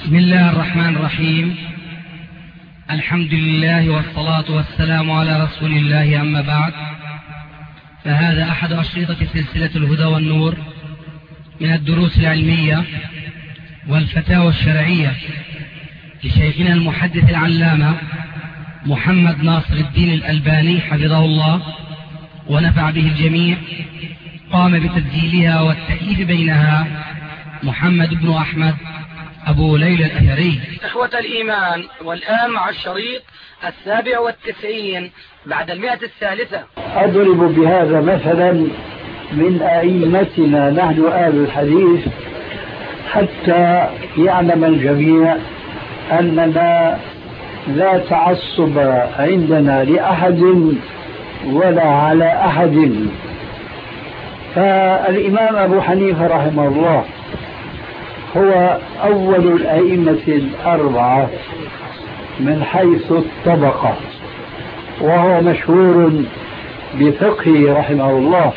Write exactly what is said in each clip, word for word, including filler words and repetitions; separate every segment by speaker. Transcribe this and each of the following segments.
Speaker 1: بسم الله الرحمن الرحيم. الحمد لله والصلاة والسلام على رسول الله، أما بعد، فهذا أحد أشرطة سلسلة الهدى والنور من الدروس العلمية والفتاوى الشرعية لشيخنا المحدث العلامة محمد ناصر الدين الألباني حفظه الله ونفع به الجميع. قام بتسجيلها والتأليف بينها محمد بن أحمد أبو ليلى الأثري.
Speaker 2: إخوة الإيمان، والآن مع الشريط السابع والتسعين بعد المئة الثالثة.
Speaker 3: أضرب بهذا مثلا من أئمتنا نحن آل الحديث حتى يعلم الجميع أننا لا تعصب عندنا لأحد ولا على أحد. فالإمام أبو حنيفة رحمه الله هو أول الأئمة الأربعة من حيث الطبقة، وهو مشهور بفقهه رحمه الله،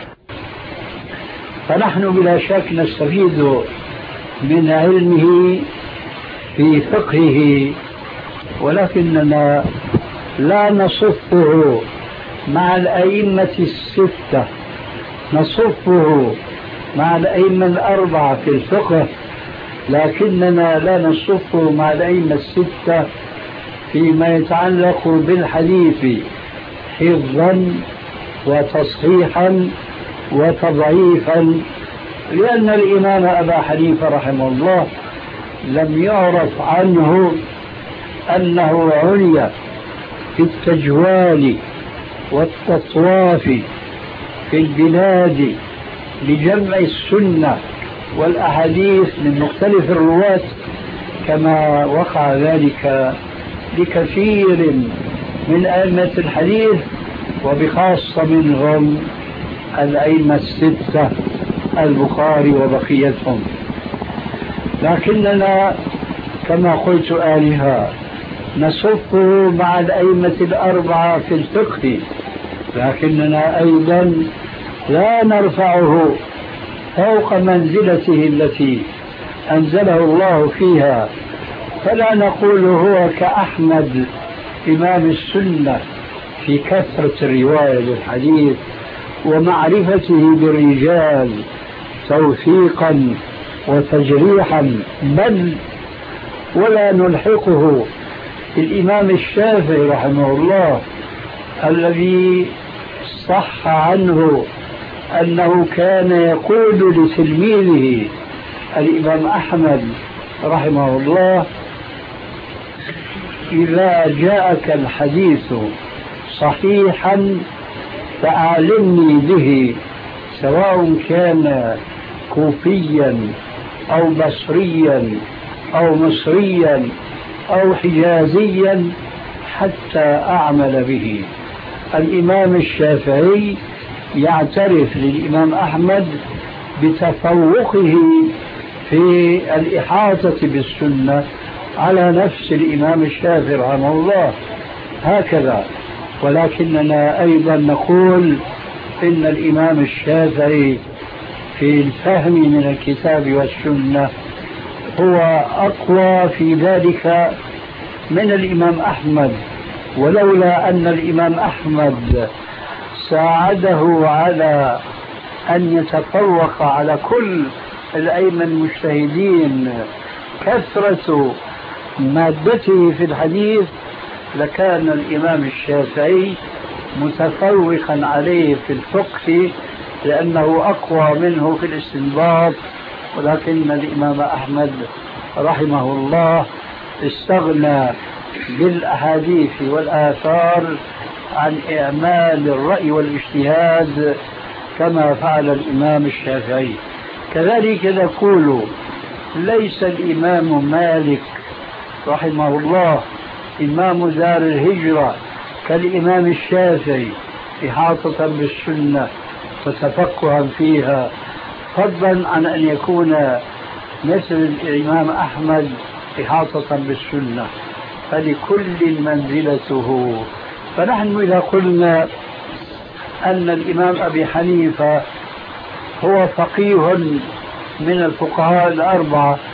Speaker 3: فنحن بلا شك نستفيد من علمه في فقهه، ولكننا لا نصفه مع الأئمة الستة، نصفه مع الأئمة الأربعة في الفقه، لكننا لا نصفه مع الأئمة الستة فيما يتعلق بالحديث حفظا وتصحيحا وتضعيفا، لأن الإمام أبا حنيفة رحمه الله لم يعرف عنه أنه عني في التجوال والتطواف في البلاد لجمع السنة والأحاديث من مختلف الرواة كما وقع ذلك لكثير من أئمة الحديث، وبخاصة منهم الأئمة الستة البخاري وبقيتهم. لكننا كما قلت آنفا نصفه مع الأئمة الأربعة في الفقه، لكننا أيضا لا نرفعه فوق منزلته التي أنزله الله فيها، فلا نقول هو كأحمد إمام السنة في كثرة الرواية للحديث ومعرفته بالرجال توثيقا وتجريحا، بل ولا نلحقه الإمام الشافعي رحمه الله الذي صح عنه أنه كان يقول لتلميذه الإمام أحمد رحمه الله: إذا جاءك الحديث صحيحا فأعلمني به، سواء كان كوفيا أو بصريا أو مصريا أو حجازيا حتى أعمل به. الإمام الشافعي يعترف للإمام أحمد بتفوقه في الإحاطة بالسنة على نفس الإمام الشافعي رحمه الله هكذا، ولكننا أيضا نقول إن الإمام الشافعي في الفهم من الكتاب والسنة هو أقوى في ذلك من الإمام أحمد، ولولا أن الإمام أحمد ساعده على أن يتفوق على كل الأئمة المجتهدين كثرة مادته في الحديث لكان الإمام الشافعي متفوقا عليه في الفقه لأنه أقوى منه في الاستنباط، ولكن الإمام أحمد رحمه الله استغنى بالأحاديث والآثار عن إعمال الرأي والاجتهاد كما فعل الإمام الشافعي. كذلك نقول ليس الإمام مالك رحمه الله إمام دار الهجرة كالإمام الشافعي إحاطة بالسنة وتفقها فيها، فضلا عن أن يكون مثل الإمام أحمد إحاطة بالسنة، فلكل منزلته. فنحن إذا قلنا أن الإمام أبي حنيفة هو فقيه من الفقهاء الأربعة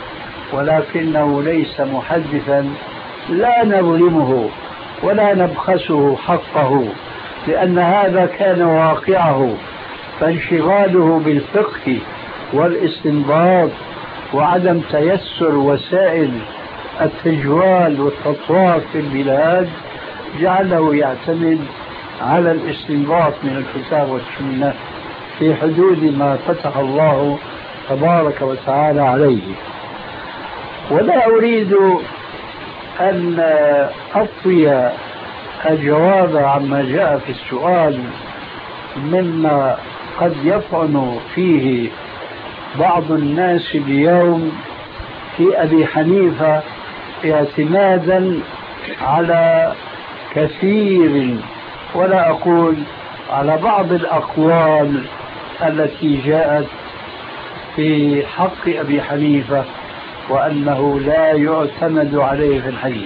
Speaker 3: ولكنه ليس محدثا لا نظلمه ولا نبخسه حقه، لأن هذا كان واقعه، فانشغاله بالفقه والاستنباط وعدم تيسر وسائل التجوال والتطواف في البلاد جعله يعتمد على الاستنباط من الكتاب والسنة في حدود ما فتح الله تبارك وتعالى عليه. ولا أريد أن أطوي الجواب عما جاء في السؤال مما قد يطعن فيه بعض الناس اليوم في أبي حنيفة اعتمادا على كثير، ولا أقول على بعض الأقوال التي جاءت في حق أبي حنيفة وأنه لا يعتمد عليه في الحديث.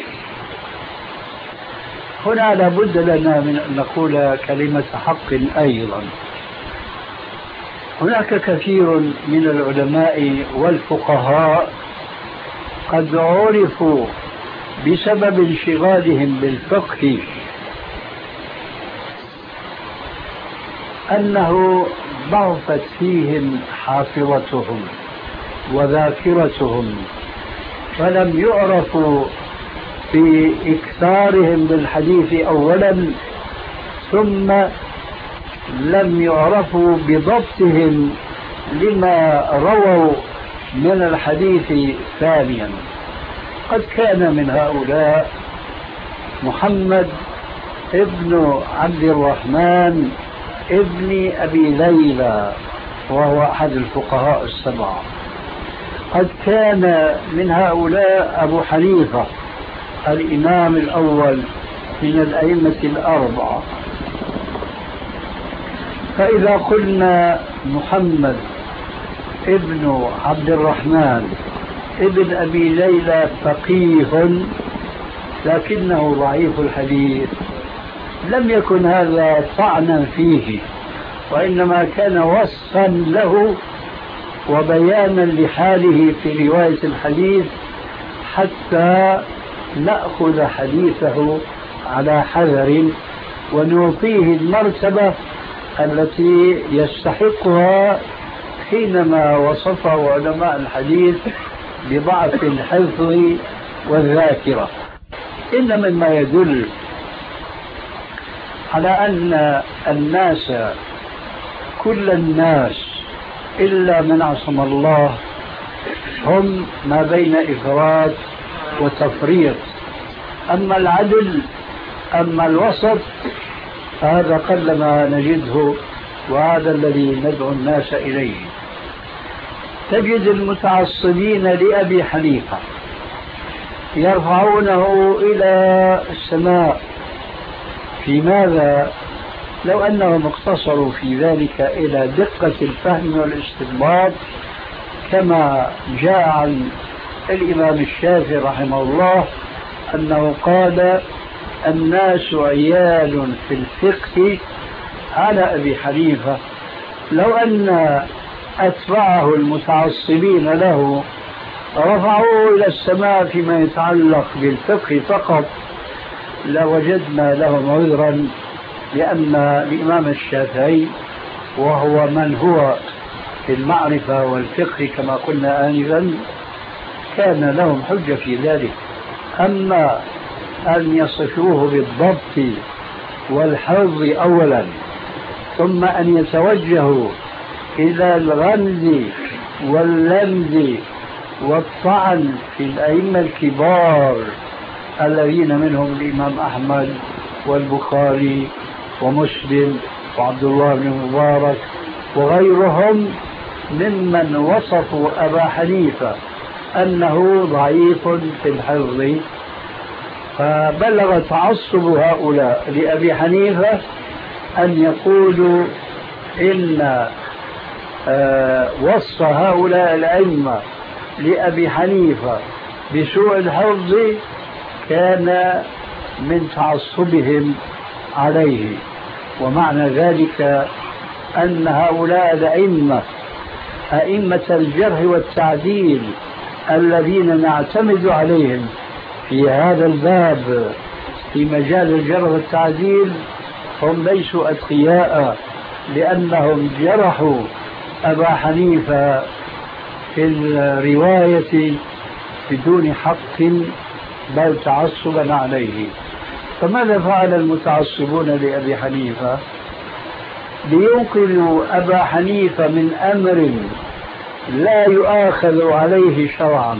Speaker 3: هنا لابد لنا من أن نقول كلمة حق أيضا. هناك كثير من العلماء والفقهاء قد عرفوا بسبب انشغالهم بالفقه أنه ضعفت فيهم حافظتهم وذاكرتهم، فلم يعرفوا في إكثارهم بالحديث أولا، ثم لم يعرفوا بضبطهم لما رووا من الحديث ثانيا. قد كان من هؤلاء محمد ابن عبد الرحمن ابن أبي ليلى، وهو أحد الفقهاء السبعة. قد كان من هؤلاء أبو حنيفة الإمام الأول من الأئمة الأربعة. فإذا قلنا محمد ابن عبد الرحمن ابن أبي ليلى فقيه لكنه ضعيف الحديث، لم يكن هذا طعنا فيه، وإنما كان وصفا له وبيانا لحاله في رواية الحديث حتى نأخذ حديثه على حذر ونعطيه المرتبة التي يستحقها حينما وصفه علماء الحديث بضعف الحفظ والذاكرة. إن مما يدل على أن الناس كل الناس إلا من عصم الله هم ما بين إفراط وتفريط، أما العدل أما الوسط هذا قلما نجده، وهذا الذي ندعو الناس إليه. تجد المتعصبين لأبي حنيفة يرفعونه إلى السماء. في ماذا؟ لو أنهم اقتصروا في ذلك إلى دقة الفهم والاستنباط كما جاء عن الإمام الشافعي رحمه الله أنه قال: الناس عيال في الفقه على أبي حنيفة. لو أن أتباعه المتعصبين له رفعوه إلى السماء فيما يتعلق بالفقه فقط لوجدنا لهم عذرا، لأن الإمام الشافعي وهو من هو في المعرفة والفقه كما قلنا آنفا كان لهم حجة في ذلك. أما أن يصفوه بالضبط والحفظ أولا ثم أن يتوجهوا إلى الغمز واللمز والطعن في الأئمة الكبار الذين منهم الإمام أحمد والبخاري ومسلم وعبد الله بن مبارك وغيرهم ممن وصفوا أبا حنيفة أنه ضعيف في الحفظ، فبلغ تعصب هؤلاء لأبي حنيفة أن يقولوا إن وصف هؤلاء الأئمة لأبي حنيفة بسوء الحفظ كان من تعصبهم عليه. ومعنى ذلك أن هؤلاء الأئمة أئمة الجرح والتعديل الذين نعتمد عليهم في هذا الباب في مجال الجرح والتعديل هم ليسوا أتقياء، لأنهم جرحوا أبا حنيفة في الرواية بدون حق بل تعصبا عليه. فماذا فعل المتعصبون لأبي حنيفة؟ لينقذوا أبا حنيفة من أمر لا يؤاخذ عليه شرعا،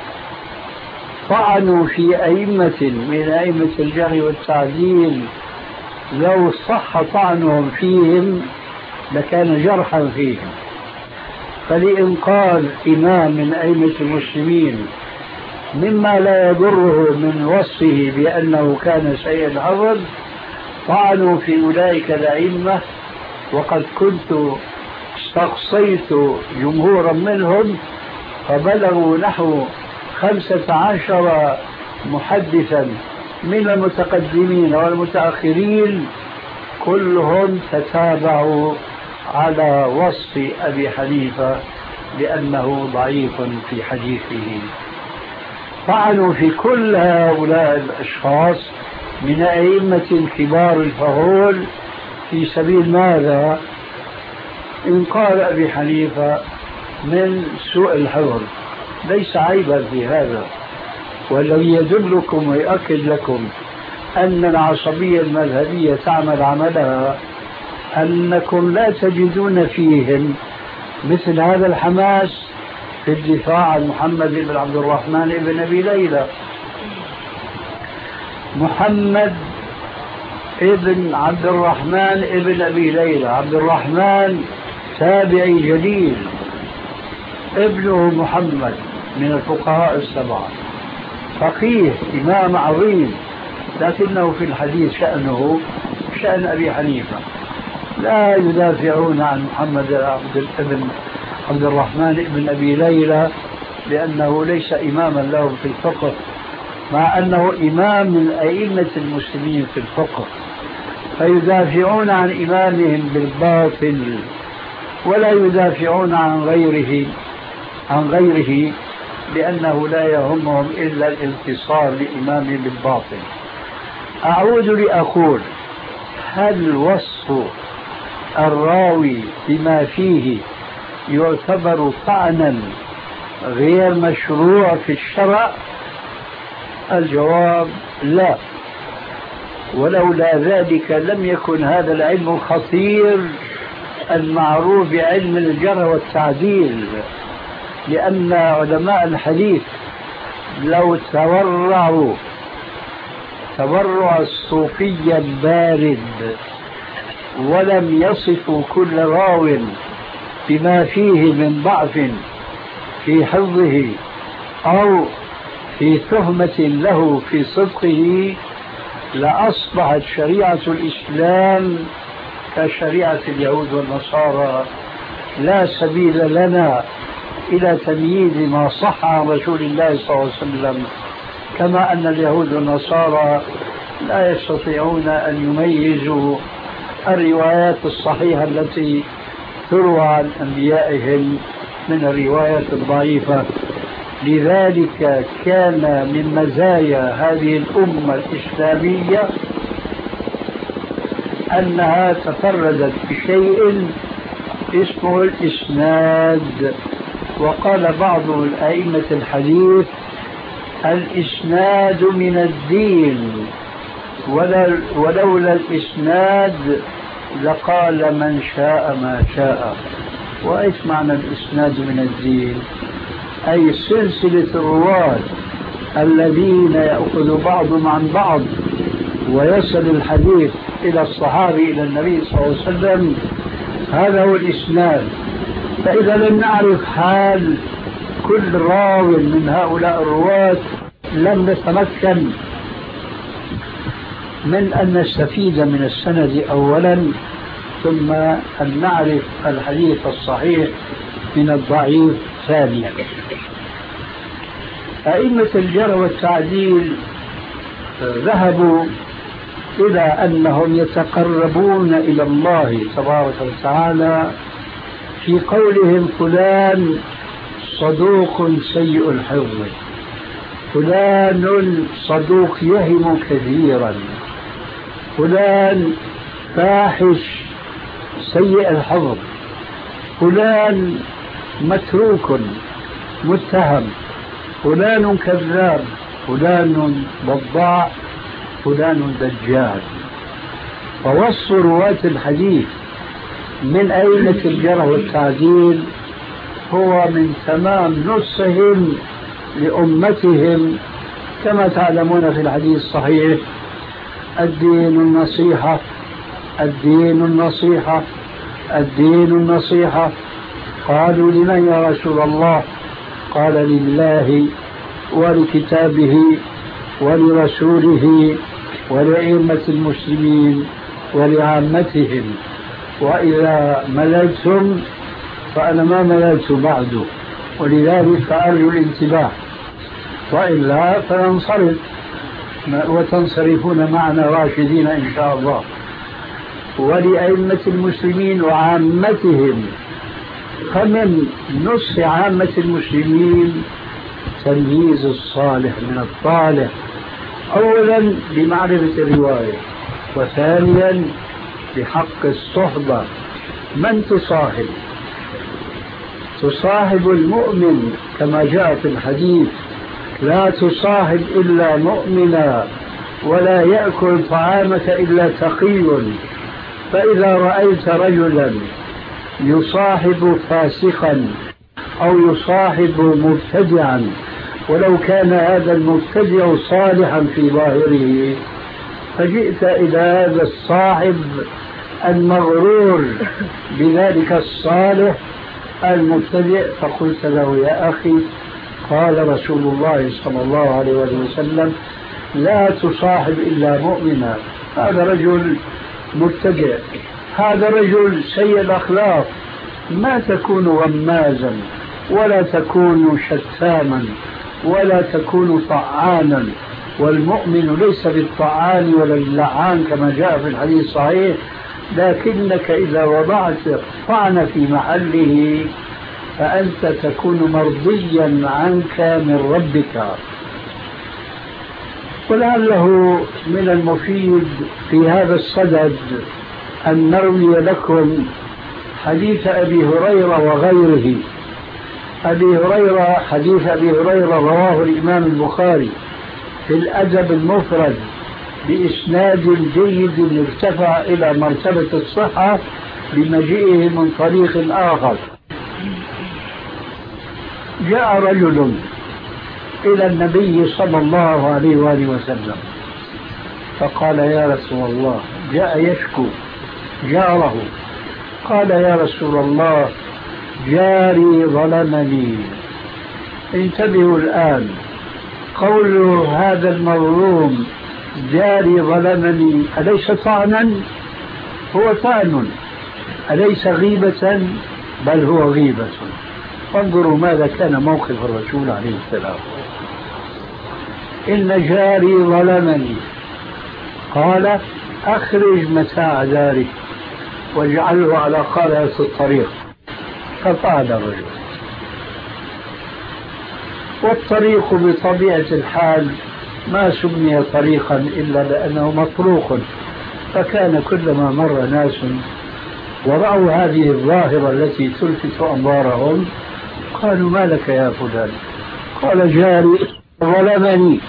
Speaker 3: طعنوا في أئمة من أئمة الجرح والتعديل لو صح طعنهم فيهم لكان جرحا فيهم. فلإنقاذ إمام من أئمة المسلمين مما لا يضره من وصفه بأنه كان سيء الحفظ طعنوا في أولئك الأئمة، وقد كنت استقصيت جمهورا منهم فبلغوا نحو خمسة عشر محدثا من المتقدمين والمتأخرين، كلهم تتابعوا على وصف أبي حنيفة بأنه ضعيف في حديثه. طعنوا في كل هؤلاء الأشخاص من أئمة كبار الفهول في سبيل ماذا؟ إنقاذ أبي حنيفة من سوء الحفظ. ليس عيبا في هذا، والذي يدلكم ويؤكد لكم أن العصبية المذهبية تعمل عملها أنكم لا تجدون فيهم مثل هذا الحماس في الدفاع عن محمد بن عبد الرحمن بن أبي ليلى. محمد ابن عبد الرحمن ابن أبي ليلى، عبد الرحمن تابعي جليل، ابنه محمد من الفقهاء السبعة، فقيه إمام عظيم، لكنه في الحديث شأنه شأن أبي حنيفة. لا يدافعون عن محمد ابن عبد الرحمن ابن أبي ليلى لأنه ليس إماما لهم في الفقه، مع أنه إمام من أئمة المسلمين في الفقه، فيدافعون عن إمامهم بالباطل ولا يدافعون عن غيره عن غيره لأنه لا يهمهم إلا الانتصار لإمامه بالباطل. أعود لأقول: هل وصف الراوي بما فيه يعتبر طعنا غير مشروع في الشرع؟ الجواب لا، ولولا ذلك لم يكن هذا العلم الخطير المعروف بعلم الجرح والتعديل، لأن علماء الحديث لو تورعوا تورع الصوفي البارد ولم يصفوا كل راو بما فيه من ضعف في حفظه أو في تهمة له في صدقه، لأصبحت شريعة الإسلام كشريعة اليهود والنصارى، لا سبيل لنا إلى تمييز ما صح عن رسول الله صلى الله عليه وسلم، كما أن اليهود والنصارى لا يستطيعون أن يميزوا الروايات الصحيحة التي تروى عن أنبيائهم من الروايات الضعيفة. لذلك كان من مزايا هذه الأمة الإسلامية أنها تفردت بشيء اسمه الإسناد. وقال بعض الأئمة الحديث: الإسناد من الدين، ولولا الإسناد لقال من شاء ما شاء. وإيش معنى الإسناد من الدين؟ أي سلسلة الرواة الذين يأخذ بعضهم عن بعض ويصل الحديث إلى الصحابي إلى النبي صلى الله عليه وسلم، هذا هو الإسناد. فإذا لم نعرف حال كل راو من هؤلاء الرواة لم نتمكن من أن نستفيد من السند أولا، ثم أن نعرف الحديث الصحيح من الضعيف ثانيا. أئمة الجرح والتعديل ذهبوا إلى أنهم يتقربون إلى الله تبارك وتعالى في قولهم: فلان صدوق سيء الحفظ، فلان صدوق يهم كثيرا، فلان فاحش سيء الحفظ، فلان متروك متهم، فلان كذاب، فلان بضاع، فلان دجال. فوصف رواة الحديث من أئمة الجرح والتعديل هو من تمام نصهم لأمتهم، كما تعلمون في الحديث الصحيح: الدين النصيحة، الدين النصيحة، الدين النصيحة. قالوا: لمن يا رسول الله؟ قال: لله ولكتابه ولرسوله ولأئمة المسلمين ولعامتهم، وإذا مللتم فأنا ما مللت بعد، ولذلك فأرجو الانتباه، وإلا فننصرف وتنصرفون معنا راشدين إن شاء الله. ولأئمة المسلمين وعامتهم، فمن نص عامة المسلمين تمييز الصالح من الطالح، أولا بمعرفة الرواية، وثانيا بحق الصحبة. من تصاحب؟ تصاحب المؤمن كما جاء في الحديث: لا تصاحب إلا مؤمنا ولا يأكل طعامك إلا تقي. فإذا رأيت رجلا يصاحب فاسقا أو يصاحب مبتدعا، ولو كان هذا المبتدع صالحا في ظاهره، فجئت إلى هذا الصاحب المغرور بذلك الصالح المبتدع فقلت له: يا أخي، قال رسول الله صلى الله عليه وسلم: لا تصاحب إلا مؤمنا. هذا رجل مبتدع، هذا رجل سيء الأخلاق، ما تكون غمازا ولا تكون شتاما ولا تكون طعانا، والمؤمن ليس بالطعان ولا اللعان كما جاء في الحديث الصحيح، لكنك إذا وضعت الطعن في محله فأنت تكون مرضيا عنك من ربك. ولعله من المفيد في هذا الصدد أن نروي لكم حديث أبي هريرة وغيره. أبي هريرة حديث أبي هريرة رواه الإمام البخاري في الأدب المفرد بإسناد جيد ارتفع إلى مرتبة الصحة بمجيئه من طريق آخر. جاء رجل إلى النبي صلى الله عليه وآله وسلم فقال: يا رسول الله، جاء يشكو جاره، قال: يا رسول الله، جاري ظلمني. انتبهوا الآن، قول هذا المظلوم جاري ظلمني أليس طعنا؟ هو طعن. أليس غيبة؟ بل هو غيبة. انظروا ماذا كان موقف الرسول عليه السلام: إن جاري ظلمني. قال: أخرج متاع دارك واجعله على قارعة الطريق. ففعل الرجل. والطريق بطبيعة الحال ما سمي طريقا إلا لأنه مطروق، فكان كلما مر ناس ورأوا هذه الظاهرة التي تلفت أنظارهم قالوا: ما لك يا فلان؟ قال: جاري ظلمني.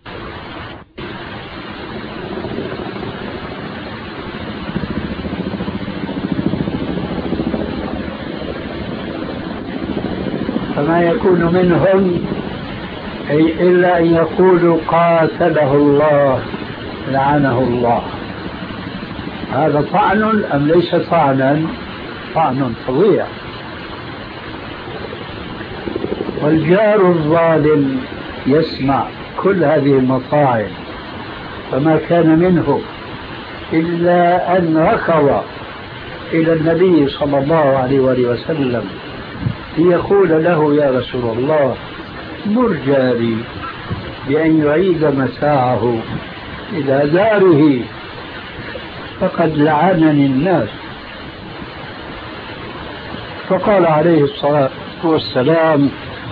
Speaker 3: فما يكون منهم أي إلا أن يقولوا: قاتله الله، لعنه الله. هذا طعن أم ليس طعنا؟ طعن فظيع. والجار الظالم يسمع كل هذه المطاعن، فما كان منه إلا أن ركض إلى النبي صلى الله عليه وسلم ليقول له: يا رسول الله، مر جاري بأن يعيد متاعه إلى داره، فقد لعنني الناس. فقال عليه الصلاة والسلام: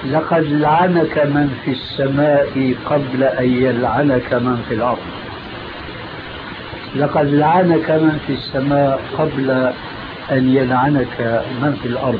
Speaker 3: لقد لعنك من في السماء قبل أن يلعنك من في الأرض. لقد لعنك من في السماء قبل أن يلعنك من في الأرض.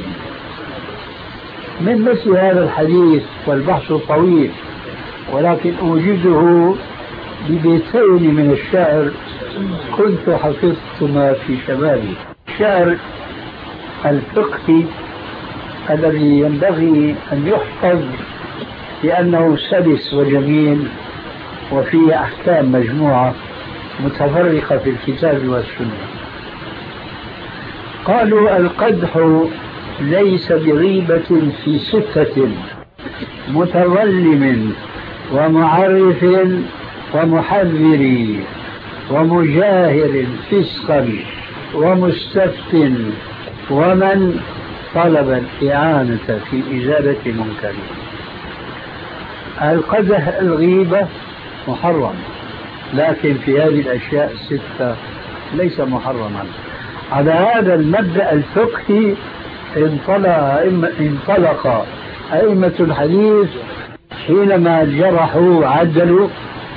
Speaker 3: من مثل هذا الحديث والبحث طويل، ولكن أوجده ببيتين من الشعر كنت حفظتما في شبابي. الشعر الفقهي الذي ينبغي أن يحفظ لأنه سلس وجميل وفيه أحكام مجموعة متفرقة في الكتاب والسنة. قالوا: القدح ليس بغيبة في ستة: متظلم ومعرف ومحذر ومجاهر فسقا ومستفت ومن طلب الإعانة في إزالة منكر. القدح الغيبة محرم، لكن في هذه الأشياء الستة ليس محرما. على هذا المبدأ الفقهي انطلق أئمة الحديث حينما جرحوا عدلوا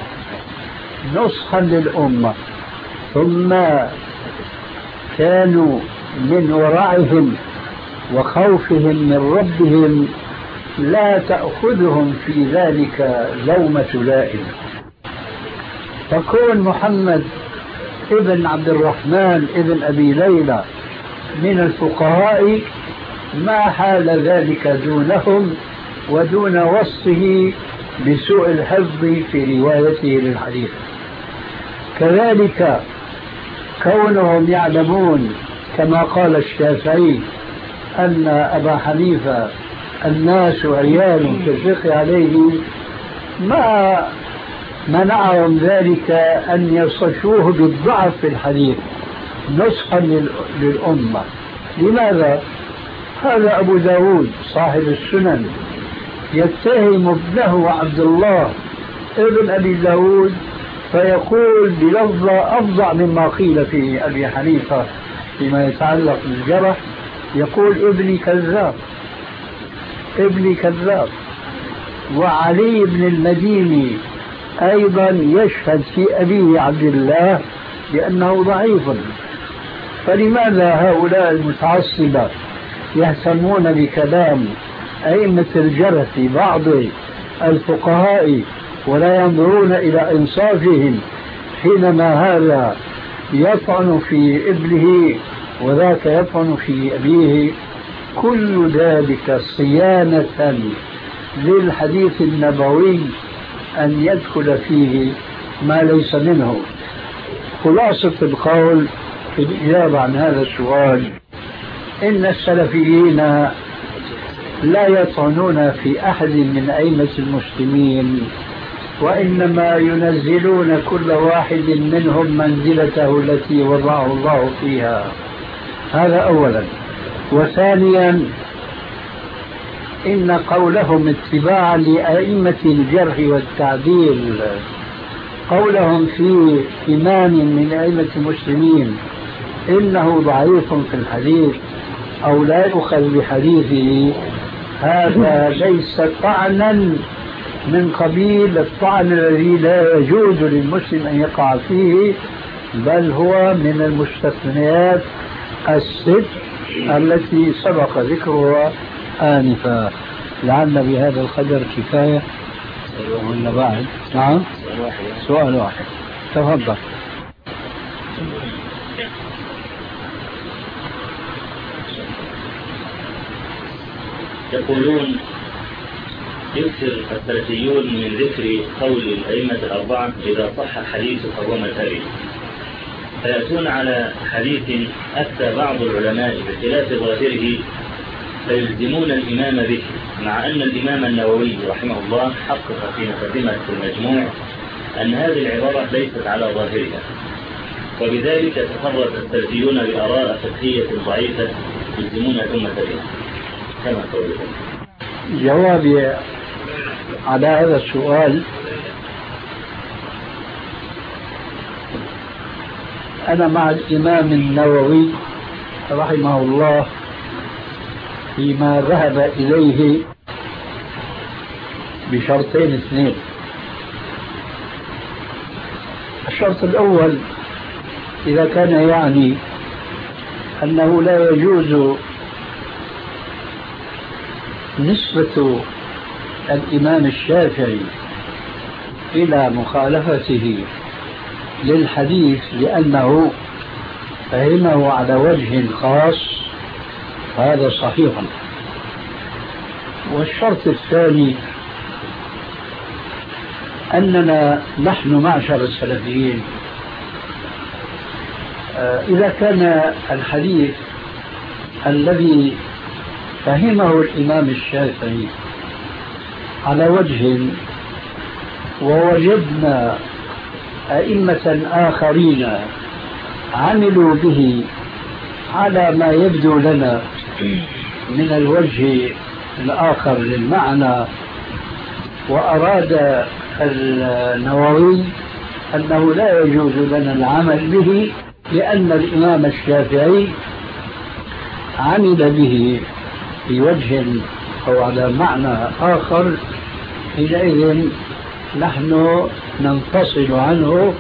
Speaker 3: نصحا للأمة، ثم كانوا من ورعهم وخوفهم من ربهم لا تأخذهم في ذلك لومة لائم. فكون محمد ابن عبد الرحمن ابن أبي ليلى من الفقهاء ما حال ذلك دونهم ودون وصفه بسوء الحفظ في روايته للحديث. كذلك كونهم يعلمون كما قال الشافعي أن أبا حنيفة الناس عيال في الفقه عليه، ما منعهم ذلك أن يصفوه بالضعف في الحديث نصحا للأمة. لماذا؟ هذا أبو داود صاحب السنن يتهم ابنه عبد الله ابن أبي داود فيقول بلفظة أفظع مما قيل في أبي حنيفة فيما يتعلق بالجرح، يقول: ابني كذاب، ابني كذاب. وعلي بن المديني أيضا يشهد في أبيه عبد الله بأنه ضعيف. فلماذا هؤلاء المتعصبة يهتمون بكلام أئمة الجرح في بعض الفقهاء ولا ينظرون إلى إنصافهم، حينما هذا يطعن في ابنه وذاك يطعن في أبيه؟ كل ذلك صيانة للحديث النبوي أن يدخل فيه ما ليس منه. خلاصة القول في الإجابة عن هذا السؤال: إن السلفيين لا يطعنون في أحد من أئمة المسلمين، وإنما ينزلون كل واحد منهم منزلته التي وضعه الله فيها. هذا أولا. وثانيا، إن قولهم اتباعا لأئمة الجرح والتعديل، قولهم في إمام من أئمة المسلمين إنه ضعيف في الحديث أو لا يؤخذ بحديثه، هذا ليس طعنا من قبيل الطعن الذي لا يجوز للمسلم أن يقع فيه، بل هو من المستثنيات الست التي سبق ذكرها آنفا. لعل بهذا القدر كفاية ولا بعد؟ نعم، سؤال واحد. تفضل.
Speaker 4: يقولون يكثر السلفيون من ذكر قول الأئمة الأربعة إذا صح حديثه فهو مذهبي، فيأتون على حديث أفتى بعض العلماء بخلاف ظاهره فيلزمون الإمام به، مع أن الإمام النووي رحمه الله حقق في مقدمة المجموع أن هذه العبارة ليست على ظاهرها، وبذلك تفرد السلفيون بآراء فقهية ضعيفة يلزمون الأمة بها. كما قولهم.
Speaker 3: جوابي على هذا السؤال: أنا مع الإمام النووي رحمه الله فيما ذهب إليه بشرطين اثنين. الشرط الأول إذا كان يعني أنه لا يجوز نسبة الإمام الشافعي إلى مخالفته للحديث لأنه فهمه على وجه خاص، هذا صحيح. والشرط الثاني أننا نحن معشر السلفيين إذا كان الحديث الذي فهمه الإمام الشافعي على وجه ووجدنا أئمة آخرين عملوا به على ما يبدو لنا من الوجه الآخر للمعنى، وأراد النووي أنه لا يجوز لنا العمل به لأن الإمام الشافعي عمل به في وجه أو على معنى آخر، حينئذ نحن ننفصل عنه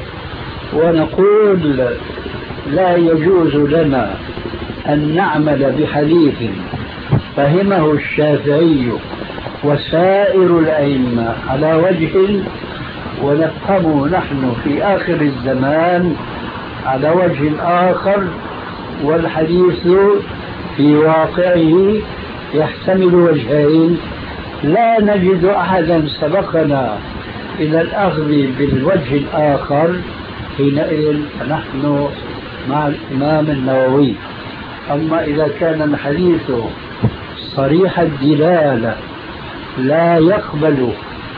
Speaker 3: ونقول لا يجوز لنا أن نعمل بحديث فهمه الشافعي وسائر الأئمة على وجه ونفهمه نحن في آخر الزمان على وجه آخر، والحديث في واقعه يحتمل وجهين، لا نجد أحدا سبقنا إلى الأخذ بالوجه الآخر، حينئذ نحن مع الإمام النووي. أما إذا كان الحديث صريح الدلالة لا يقبل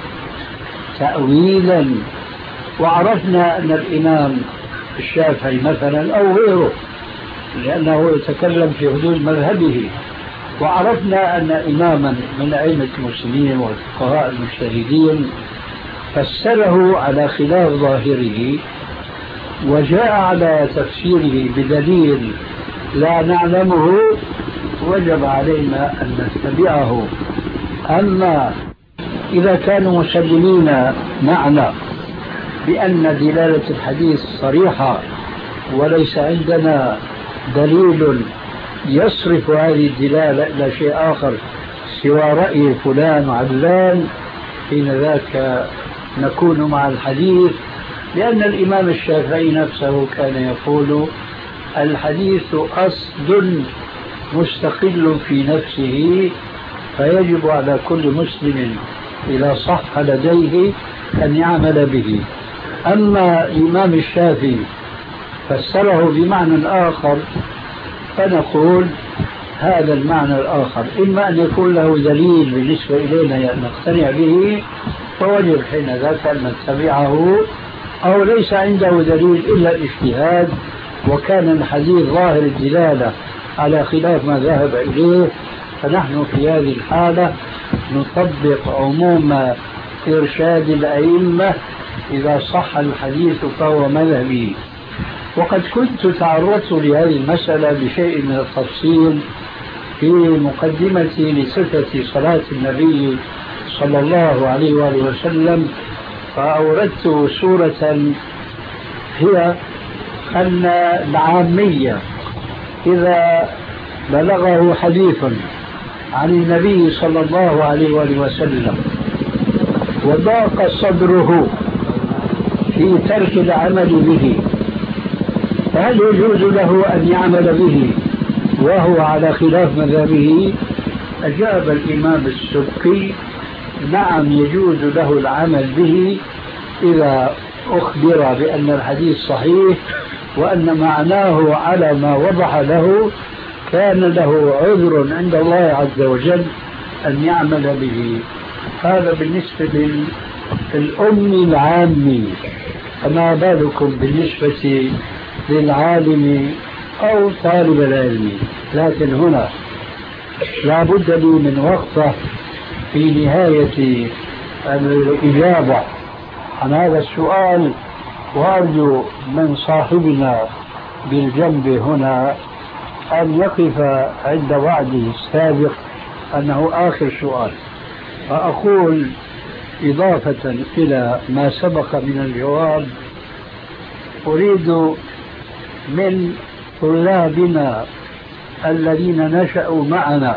Speaker 3: تأويلا، وعرفنا أن الإمام الشافعي مثلا أو غيره لأنه يتكلم في حدود مذهبه، وعرفنا أن إماما من أئمة المسلمين والفقهاء المجتهدين فسره على خلاف ظاهره وجاء على تفسيره بدليل لا نعلمه، وجب علينا أن نتبعه. أما إذا كانوا مسلمين معنا بأن دلالة الحديث صريحة وليس عندنا دليل يصرف هذه الدلالة إلى شيء آخر سوى رأي فلان وعلان، حين ذاك نكون مع الحديث، لأن الإمام الشافعي نفسه كان يقول الحديث أصل مستقل في نفسه، فيجب على كل مسلم إذا صح لديه أن يعمل به. أما الإمام الشافعي فسره بمعنى آخر، فنقول هذا المعنى الآخر إما أن يكون له دليل بالنسبة إلينا نقتنع به فوجب حين ذاك أن نتبعه، أو ليس عنده دليل إلا الاجتهاد وكان الحديث ظاهر الدلالة على خلاف ما ذهب إليه، فنحن في هذه الحالة نطبق عموم إرشاد الأئمة إذا صح الحديث فهو مذهبي. وقد كنت تعرضت لهذه المسألة بشيء من التفصيل في مقدمتي لصفة صلاة النبي صلى الله عليه وآله وسلم، فأوردت سورة هي أن العامية إذا بلغه حديث عن النبي صلى الله عليه وآله وسلم وضاق صدره في ترك العمل به، فهل يجوز له أن يعمل به وهو على خلاف مذهبه؟ أجاب الإمام السبكي نعم يجوز له العمل به إذا أخبر بأن الحديث صحيح وأن معناه على ما وضح له، كان له عذر عند الله عز وجل أن يعمل به. هذا بالنسبة للأم العامي، فما بالكم بالنسبة للعالم أو طالب العلم؟ لكن هنا لا بد لي من وقفة في نهاية الإجابة عن هذا السؤال، وأرجو من صاحبنا بالجنب هنا أن يقف عند وعده السابق أنه آخر سؤال. فأقول إضافة إلى ما سبق من الجواب، أريد من طلابنا الذين نشأوا معنا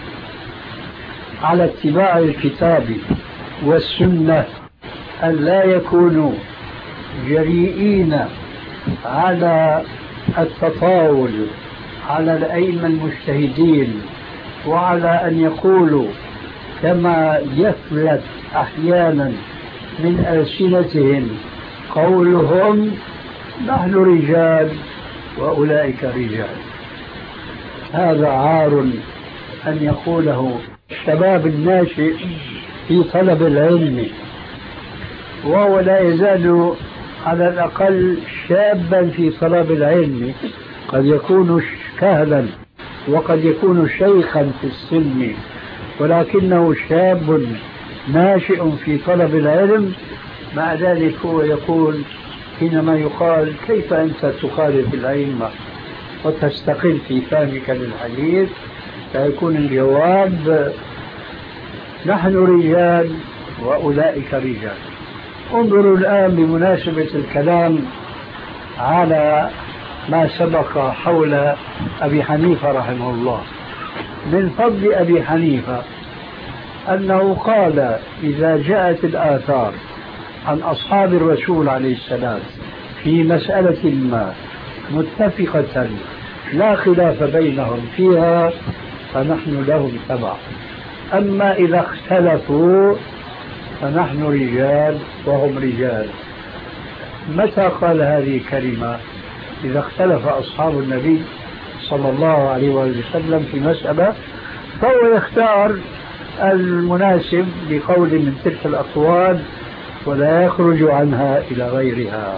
Speaker 3: على اتباع الكتاب والسنة أن لا يكونوا جريئين على التطاول على الأئمة المجتهدين، وعلى أن يقولوا كما يفلت أحيانا من ألسنتهم قولهم نحن رجال وأولئك رجال. هذا عار أن يقوله الشباب الناشئ في طلب العلم، وهو لا يزال على الأقل شابا في طلب العلم، قد يكون كهلا وقد يكون شيخا في السن، ولكنه شاب ناشئ في طلب العلم. مع ذلك هو يقول حينما يقال كيف أنت تخالف الأئمة وتستقل في فهمك للحديث، فيكون الجواب نحن رجال وأولئك رجال. انظروا الآن بمناسبة الكلام على ما سبق حول أبي حنيفة رحمه الله. من فضل أبي حنيفة أنه قال إذا جاءت الآثار عن أصحاب الرسول عليه السلام في مسألة ما متفقة لا خلاف بينهم فيها فنحن لهم تبع، أما إذا اختلفوا فنحن رجال وهم رجال. متى قال هذه الكلمة؟ إذا اختلف أصحاب النبي صلى الله عليه وسلم في مسألة فهو يختار المناسب بقول من تلك الأقوال ولا يخرج عنها إلى غيرها.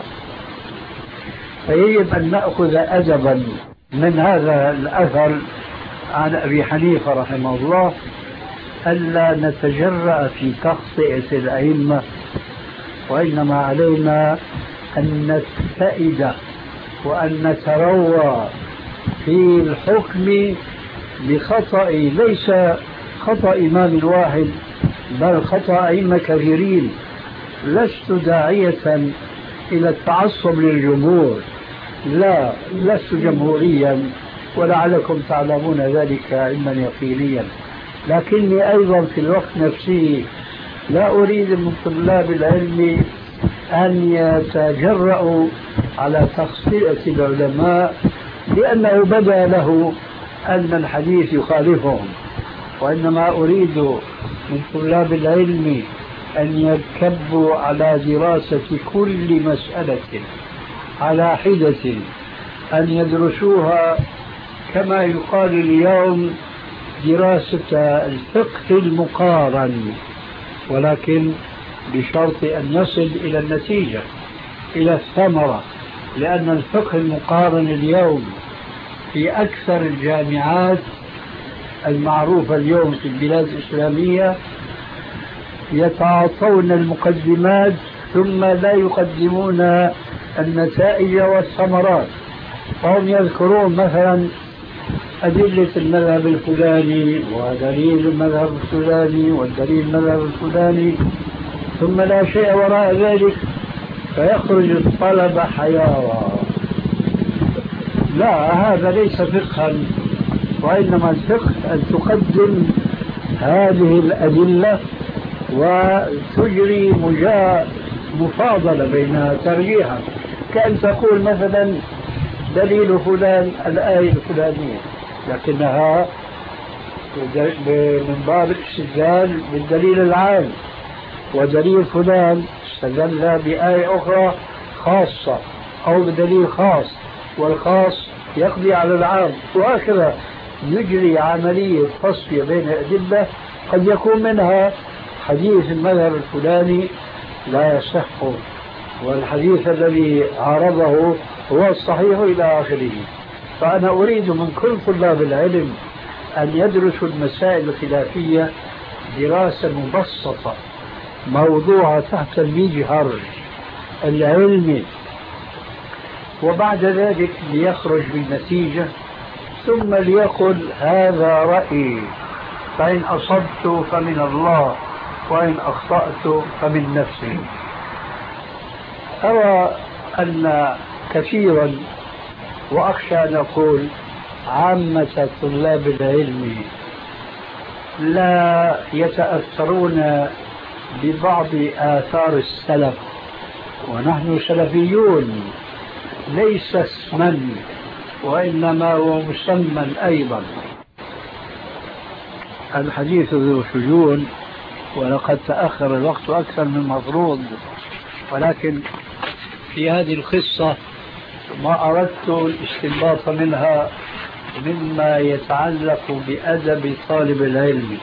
Speaker 3: فيجب أن نأخذ أدبا من هذا الأثر عن أبي حنيفة رحمه الله، ألا نتجرأ في تخطئة الأئمة، وإنما علينا أن نستئد وأن نتروى في الحكم بخطأ ليس خطأ إمام واحد بل خطأ أئمة كثيرين. لست داعية إلى التعصب للجمهور، لا، لست جمهوريا ولعلكم تعلمون ذلك علما يقينيا، لكني أيضا في الوقت نفسه لا أريد من طلاب العلم أن يتجرؤوا على تخطئة العلماء لأنه بدا له أن الحديث يخالفهم، وإنما أريد من طلاب العلم أن يركبوا على دراسة كل مسألة على حدة، أن يدرسوها كما يقال اليوم دراسة الفقه المقارن، ولكن بشرط أن يصل إلى النتيجة إلى الثمرة، لأن الفقه المقارن اليوم في أكثر الجامعات المعروفة اليوم في البلاد الإسلامية يتعاطون المقدمات ثم لا يقدمون النتائج والثمرات. فهم يذكرون مثلا أدلة المذهب الفلاني ودليل المذهب الفلاني والدليل المذهب الفلاني ثم لا شيء وراء ذلك، فيخرج الطلبة حيارى. لا، هذا ليس فقها، وإنما الفقه أن تقدم هذه الأدلة وتجري مفاضلة بينها ترجيحا، كأن تقول مثلا دليل فلان الآية الفلانية، لكنها من باب الاستدلال بالدليل العام، ودليل فلان استدل بآية أخرى خاصة أو بدليل خاص، والخاص يقضي على العام، وهكذا يجري عملية تصفية بين الأدلة. قد يكون منها حديث المذهب الفلاني لا يصح والحديث الذي عارضه هو الصحيح إلى آخره. فأنا أريد من كل طلاب العلم أن يدرسوا المسائل الخلافية دراسة مبسطة موضوعة تحت المجهر العلمي، وبعد ذلك ليخرج بالنتيجة ثم ليقل هذا رأيي، فإن أصبت فمن الله وإن أخطأت فمن نفسي. أرى أن كثيرا، وأخشى أن أقول عامة طلاب العلم، لا يتأثرون ببعض آثار السلف، ونحن سلفيون ليس اسما وإنما هو مسمى أيضا. الحديث ذو شجون، ولقد تأخر الوقت أكثر من المفروض، ولكن في هذه القصة ما أردت الاستنباط منها مما يتعلق بأدب طالب العلم.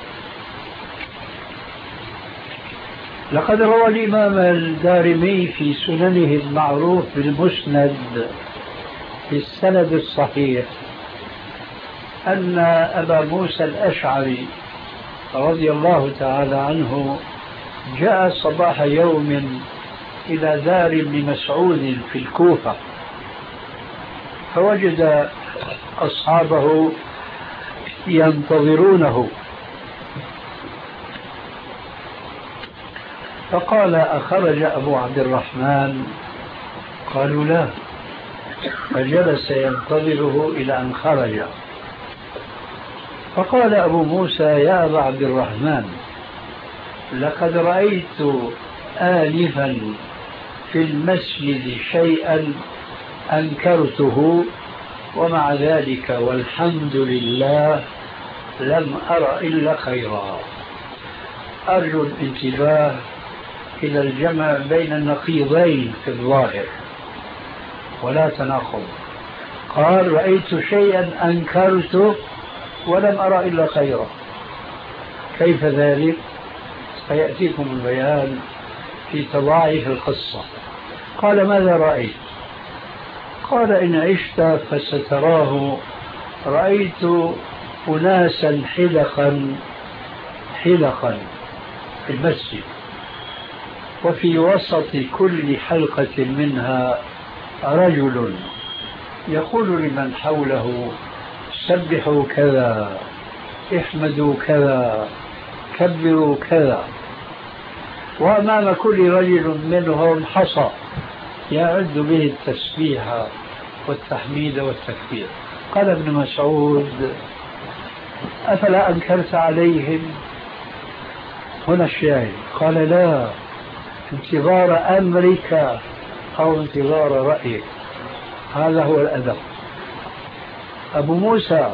Speaker 3: لقد روى الإمام الدارمي في سننه المعروف بالمسند في السند الصحيح أن أبا موسى الأشعري رضي الله تعالى عنه جاء صباح يوم إلى دار ابن مسعود في الكوفة، فوجد أصحابه ينتظرونه، فقال: أخرج أبو عبد الرحمن؟ قالوا: لا. فجلس ينتظره إلى أن خرج، فقال أبو موسى: يا أبا عبد الرحمن، لقد رأيت آنفا في المسجد شيئا أنكرته، ومع ذلك والحمد لله لم أرى إلا خيرا. أرجو الانتباه إلى الجمع بين النقيضين في الظاهر ولا تناقض. قال: رأيت شيئا أنكرته ولم أرى إلا خيرا. كيف ذلك؟ سيأتيكم البيان في تضاعف القصة. قال: ماذا رأيت؟ قال: إن عشت فستراه، رأيت أناسا حلقا حلقا في المسجد، وفي وسط كل حلقة منها رجل يقول لمن حوله: سبحوا كذا، احمدوا كذا، كبروا كذا، وأمام كل رجل منهم حصى يعد به التسبيح والتحميد والتكبير. قال ابن مسعود: أفلا أنكرت عليهم؟ هنا الشاهد. قال: لا، انتظار أمرك أو انتظار رأيك، هذا هو الأدب. أبو موسى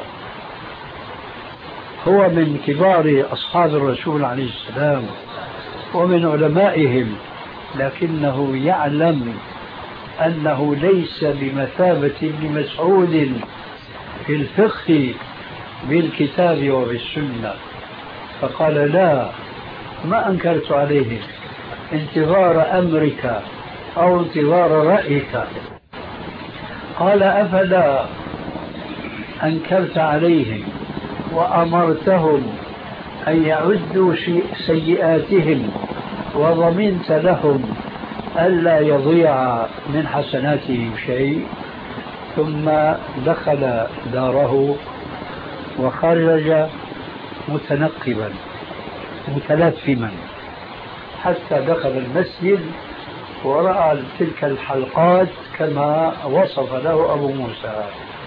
Speaker 3: هو من كبار أصحاب الرسول عليه السلام ومن علمائهم، لكنه يعلم أنه ليس بمثابة ابن مسعود في الفقه بالكتاب وبالسنة، فقال: لا، ما أنكرت عليه، انتظار أمرك أو انتظار رأيك. قال: أفلا أنكرت عليهم وأمرتهم أن يعدوا سيئاتهم وضمنت لهم ألا يضيع من حسناتهم شيء؟ ثم دخل داره وخرج متنقبا متلثما حتى دخل المسجد ورأى تلك الحلقات كما وصف له أبو موسى،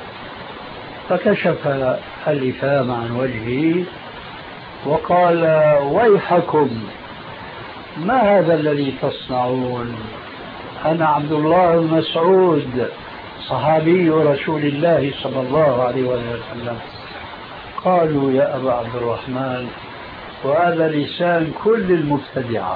Speaker 3: فكشف اللثام عن وجهه وقال: ويحكم، ما هذا الذي تصنعون؟ أنا عبد الله بن مسعود صحابي رسول الله صلى الله عليه وسلم. قالوا: يا أبا عبد الرحمن، وهذا لسان كل المبتدعة،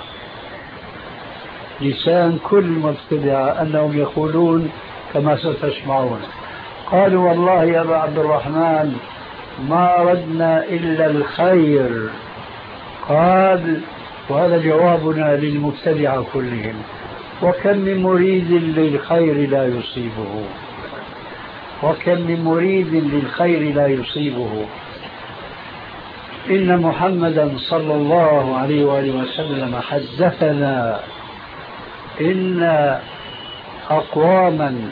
Speaker 3: لسان كل المبتدعة أنهم يقولون كما ستسمعون. قالوا: والله يا أبا عبد الرحمن ما أردنا إلا الخير. قال: وهذا جوابنا للمبتدعة كلهم، وكم من مريد للخير لا يصيبه، وكم من مريد للخير لا يصيبه. إن محمدا صلى الله عليه وآله وسلم حدثنا إن أقواما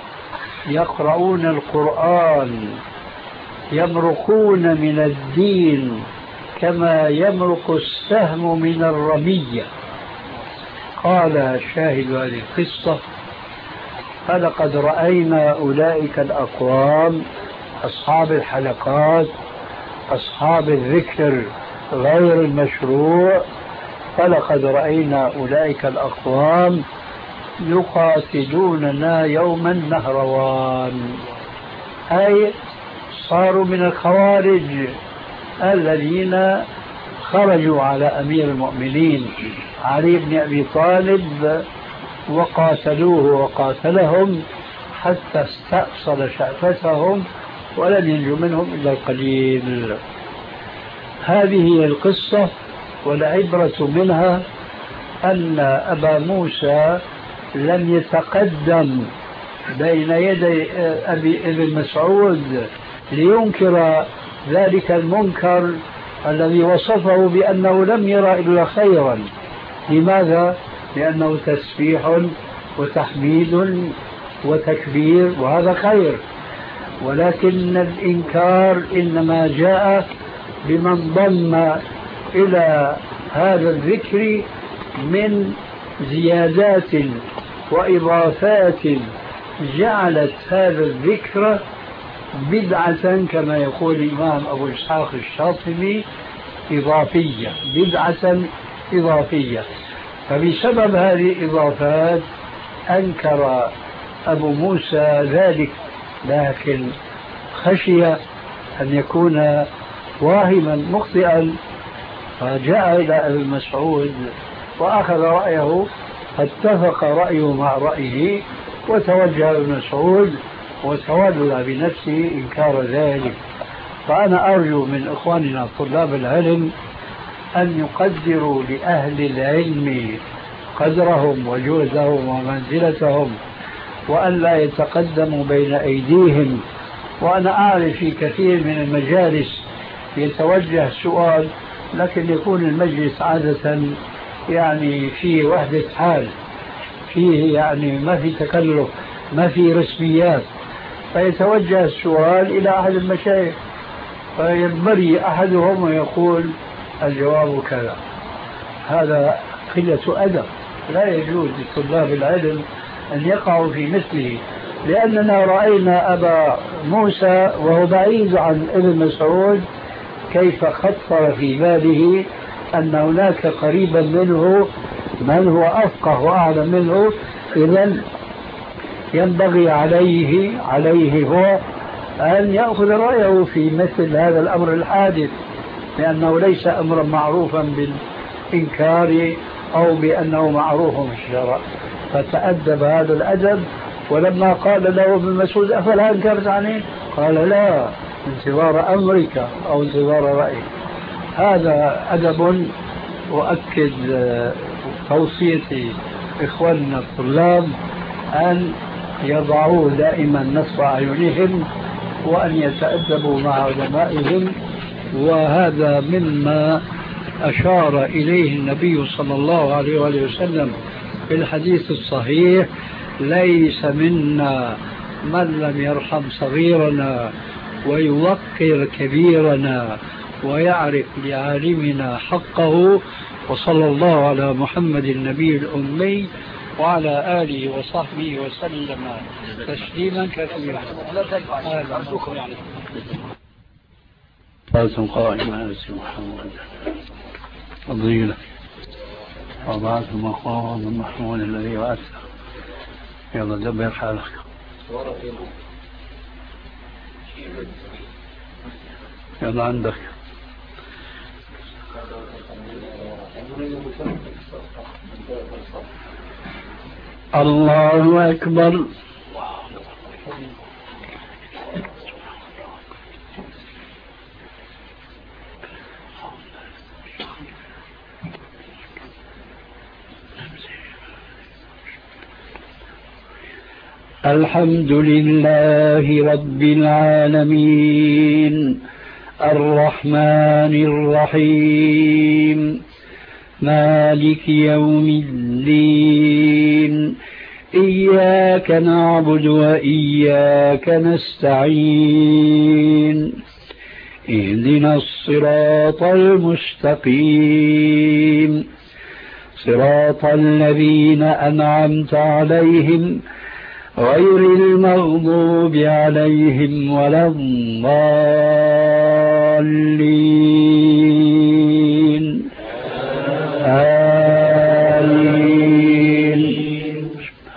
Speaker 3: يقرؤون القرآن يمرقون من الدين كما يمرق السهم من الرمية. قال شاهد هذه القصة: فلقد رأينا أولئك الأقوام أصحاب الحلقات أصحاب الذكر غير المشروع، فلقد رأينا أولئك الأقوام يقاتلوننا يوم النهروان، أي صاروا من الخوارج الذين خرجوا على أمير المؤمنين علي بن أبي طالب وقاتلوه وقاتلهم حتى استأصل شأفتهم ولم ينجو منهم إلا القليل. هذه هي القصة، والعبرة منها أن أبا موسى لم يتقدم بين يدي أبي ابن مسعود لينكر ذلك المنكر الذي وصفه بأنه لم يرى إلا خيرا. لماذا؟ لأنه تسبيح وتحميد وتكبير وهذا خير، ولكن الإنكار إنما جاء بمن ضم إلى هذا الذكر من زيادات وإضافات جعلت هذا الذكر بدعة، كما يقول الإمام أبو إسحاق الشاطبي إضافية، بدعة إضافية. فبسبب هذه الإضافات أنكر أبو موسى ذلك، لكن خشي أن يكون واهما مخطئا فجاء إلى أبي مسعود وأخذ رأيه، فاتفق رأيه مع رأيه وتوجه ابن مسعود وتولى بنفسه إنكار ذلك. فأنا أرجو من إخواننا طلاب العلم أن يقدروا لأهل العلم قدرهم وجهدهم ومنزلتهم، وأن لا يتقدموا بين أيديهم. وأنا أعرف في كثير من المجالس يتوجه سؤال، لكن يكون المجلس عادة يعني فيه وحدة حال، فيه يعني ما في تكلف، ما في رسميات، فيتوجه السؤال إلى أحد المشايخ فينبري أحدهم ويقول الجواب كذا. هذا قلة أدب، لا يجوز لطلاب العلم أن يقعوا في مثله، لأننا رأينا أبا موسى وهو بعيد عن ابن مسعود كيف خطر في باله أن هناك قريبا منه من هو أفقه وأعلم منه، إذن ينبغي عليه عليه هو أن يأخذ رأيه في مثل هذا الأمر الحادث، لأنه ليس أمرا معروفا بالإنكار أو بأنه معروف في الشرع. فتأدب هذا الأدب، ولما قال له ابن مسعود أفلا أنكرت عليه؟ قال لا، انتظار أمرك أو انتظار رأيك. هذا أدب. وأكد توصيتي إخواننا الطلاب أن يضعوه دائما نصب أعينهم وأن يتأدبوا مع علمائهم، وهذا مما أشار إليه النبي صلى الله عليه وآله وسلم في الحديث الصحيح: ليس منا من لم يرحم صغيرنا ويوقر كبيرنا ويعرف لعالمنا حقه. وصلى الله على محمد النبي الأمي وعلى آله وصحبه وسلم تسليما كثيرا. فاتم قائما على محمد فضيلة وضعت المقام المحمول الذي وأتى. يلا دبر حالك. يلا عندك. الله أكبر. الحمد لله رب العالمين الرحمن الرحيم مالك يوم الدين إياك نعبد وإياك نستعين اهدنا الصراط المستقيم صراط الذين أنعمت عليهم غير المغضوب عليهم ولا الضالين آمين.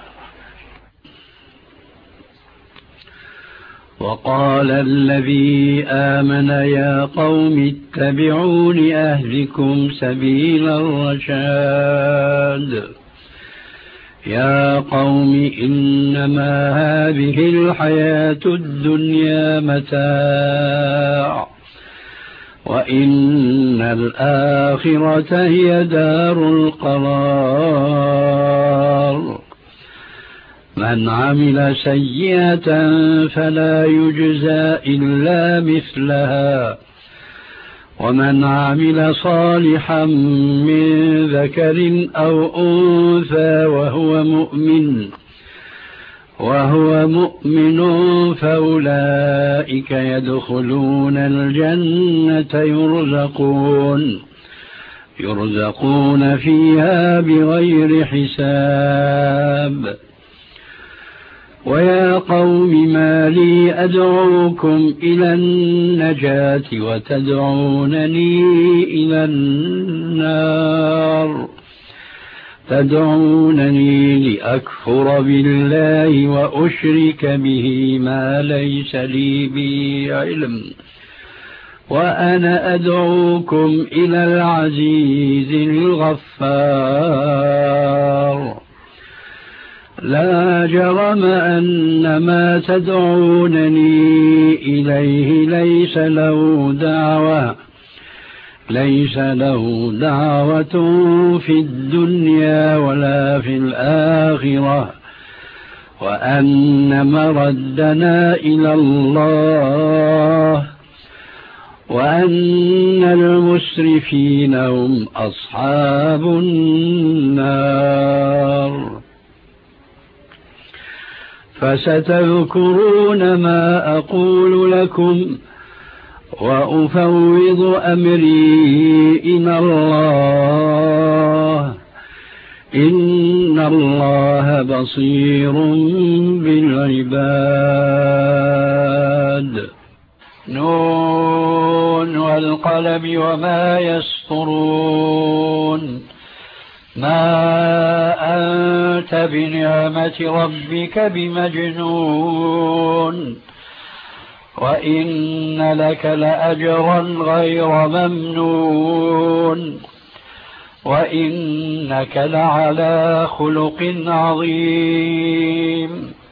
Speaker 3: وقال الذي آمن يا قوم اتبعون أهدكم سبيل الرشاد يا قوم إنما هذه الحياة الدنيا متاع وإن الآخرة هي دار القرار من عمل سيئة فلا يجزى إلا مثلها ومن عمل صالحا من ذكر أو أنثى وهو مؤمن وهو مؤمن فأولئك يدخلون الجنة يرزقون يرزقون فيها بغير حساب ويا قوم ما لي أدعوكم إلى النجاة وتدعونني إلى النار تدعونني لأكفر بالله وأشرك به ما ليس لي به علم وأنا أدعوكم إلى العزيز الغفار لا جرم أن ما تدعونني إليه ليس له دعوة ليس له دعوة في الدنيا ولا في الآخرة وأن مردنا إلى الله وأن المسرفين هم أصحاب النار فستذكرون ما أقول لكم وأفوض أمري إلى الله إن الله بصير بالعباد نون والقلم وما يسطرون ما أنت بنعمة ربك بمجنون وإن لك لأجرا غير ممنون وإنك لعلى خلق عظيم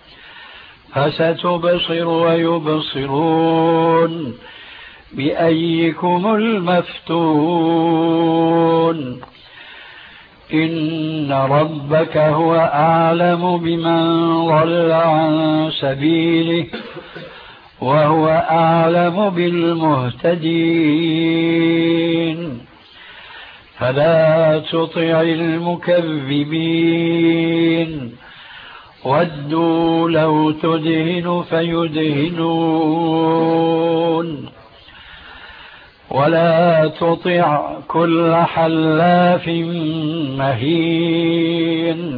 Speaker 3: فستبصر ويبصرون بأيكم المفتون إن ربك هو أعلم بمن ضل عن سبيله وهو أعلم بالمهتدين فلا تطع المكذبين ودوا لو تدهن فيدهنون ولا تطع كل حلاف مهين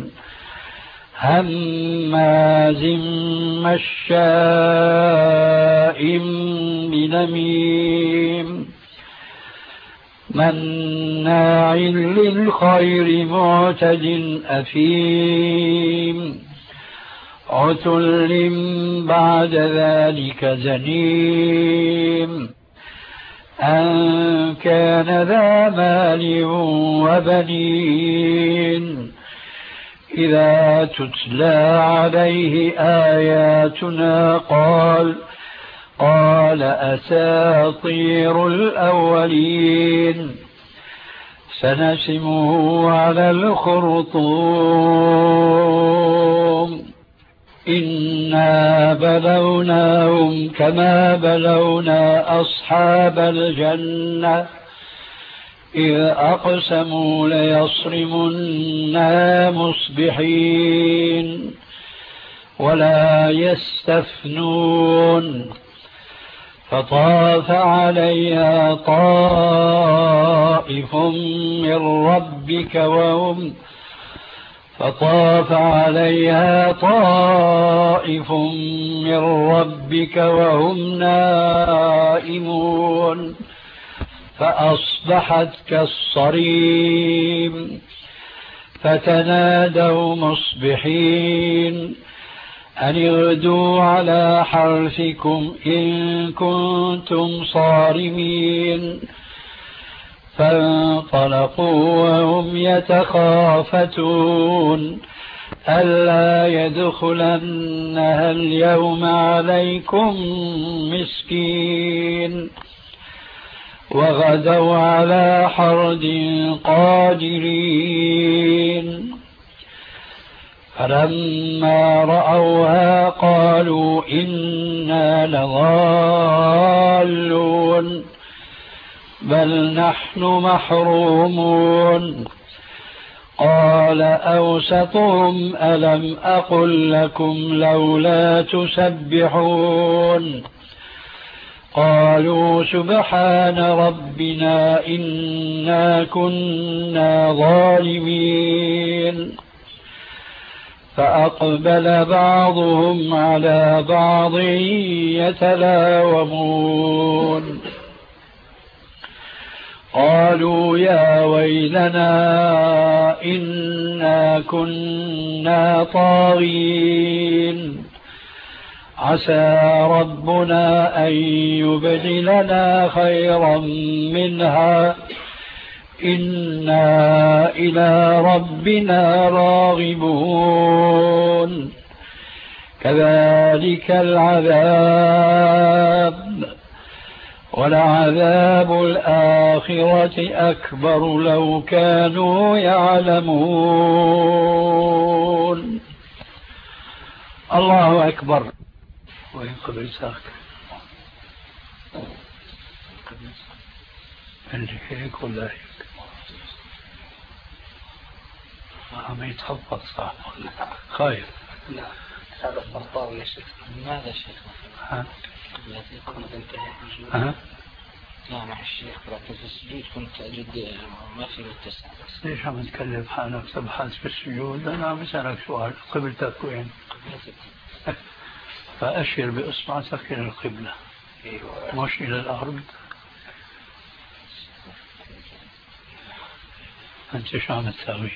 Speaker 3: هماز مشاء بنميم مناع للخير معتد أثيم عتل بعد ذلك زنيم أن كان ذا مال وبنين إذا تتلى عليه آياتنا قال قال أساطير الأولين سنسمه على الخرطوم إنا بلوناهم كما بلونا أصحاب الجنة إذ أقسموا ليصرمنا مصبحين ولا يستثنون فطاف عليها طائف من ربك وهم فطاف عليها طائف من ربك وهم نائمون فأصبحت كالصريم فتنادوا مصبحين أن اغدوا على حرثكم إن كنتم صارمين فانطلقوا وهم يتخافتون ألا يدخلنها اليوم عليكم مسكين وغدوا على حرد قادرين فلما رأوها قالوا إنا لضالون بل نحن محرومون قال أوسطهم ألم أقل لكم لولا تسبحون قالوا سبحان ربنا إنا كنا ظالمين فأقبل بعضهم على بعض يتلاومون قالوا يا ويلنا إنا كنا طاغين عسى ربنا أن يبدلنا خيرا منها إنا إلى ربنا راغبون كذلك العذاب ولعذاب الآخرة أكبر لو كانوا يعلمون. الله أكبر. وين قبل ساك اللي هيك ولا هيك عم يتحفظ صح خايف.
Speaker 1: لا هذا الطرطاوي يا شيخ. ماذا شيخ؟
Speaker 3: ها؟
Speaker 1: التي كنت انتهت
Speaker 3: ها؟
Speaker 1: لا مع الشيخ لكن في السجود كنت أجد ما في متسع.
Speaker 3: ليش عم تكلم حالك تبحث في السجود؟ أنا عم بسألك سؤال قبلتك وين؟ فأشر بإصبعتك إلى القبلة مش إلى الأرض. أنت شو عم تساوي؟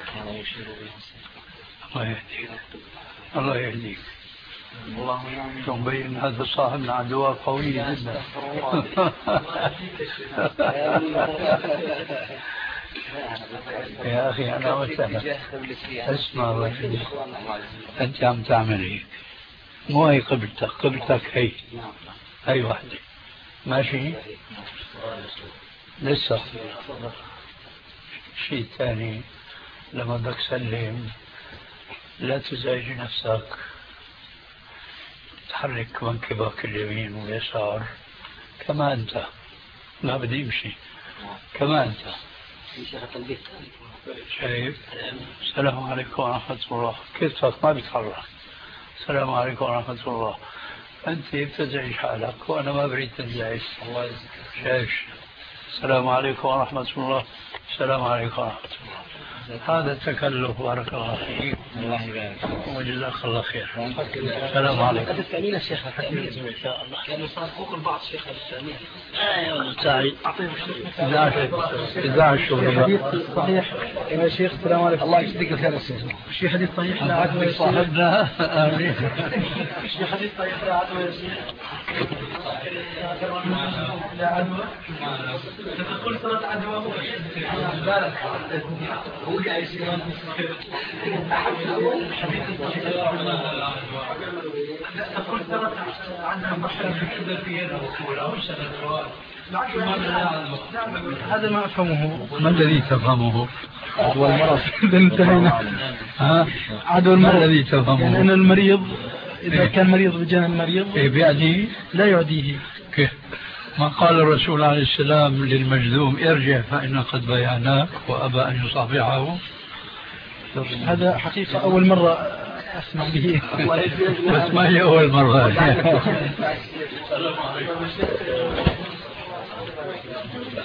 Speaker 3: الله يهديك الله يهديك. شو مبين هذا صاحبنا عدوى قوي جدا. يا أخي أنا وسهلا اسمع أنت عم تعمل هيك مو هي قبلتك قبلتك هي هي واحدة ماشي لسه. شيء ثاني لما بدك تسلم لا تزعج نفسك تحرك منكبك اليمين واليسار كما أنت لا بدي امشي كما أنت شايف. السلام عليكم ورحمة الله كتفك ما بيتحرك. السلام عليكم ورحمة الله. أنت بتزعج حالك وأنا ما بريد تنزعج. شايف. السلام عليكم ورحمة الله. السلام عليكم ورحمة الله. هذا التكلف بارك الله فيك.
Speaker 1: الله يبارك
Speaker 3: وجزاك الله خير. السلام عليكم.
Speaker 1: هذا التأمين الشيخ التأمين إن شاء الله لأنه صار فوق البعض شيخ التأمين.
Speaker 3: أيوة سعيد. إذا الشغل
Speaker 1: صحيح يا شيخ. السلام عليكم. الله يجزيك الخير يا شيخ. في حديث صحيح لا عدوى
Speaker 3: صاحبنا آمين.
Speaker 1: في حديث صحيح لا عدوى يا شيخ. لا عدوى. تقول صلاة عدوى هو هو جاي سيران تقول ترى عنها محرم كذا في يده ولا وش هذا ما أفهمه.
Speaker 3: ما الذي تفهمه؟
Speaker 1: عدوى المرض إذا انتهينا.
Speaker 3: ها؟
Speaker 1: عدوى المرض
Speaker 3: الذي تفهمه؟
Speaker 1: يعني أن المريض إذا إيه؟ كان مريض بجانب المريض
Speaker 3: إيه بيعديه؟
Speaker 1: لا يعديه.
Speaker 3: كيف؟ ما قال الرسول عليه السلام للمجذوم ارجع فإن قد بيعناك وأبى أن يصافحه.
Speaker 1: هذا حقيقة أول مرة أسمع به
Speaker 3: بس ما هي أول مرة.
Speaker 4: السلام عليكم.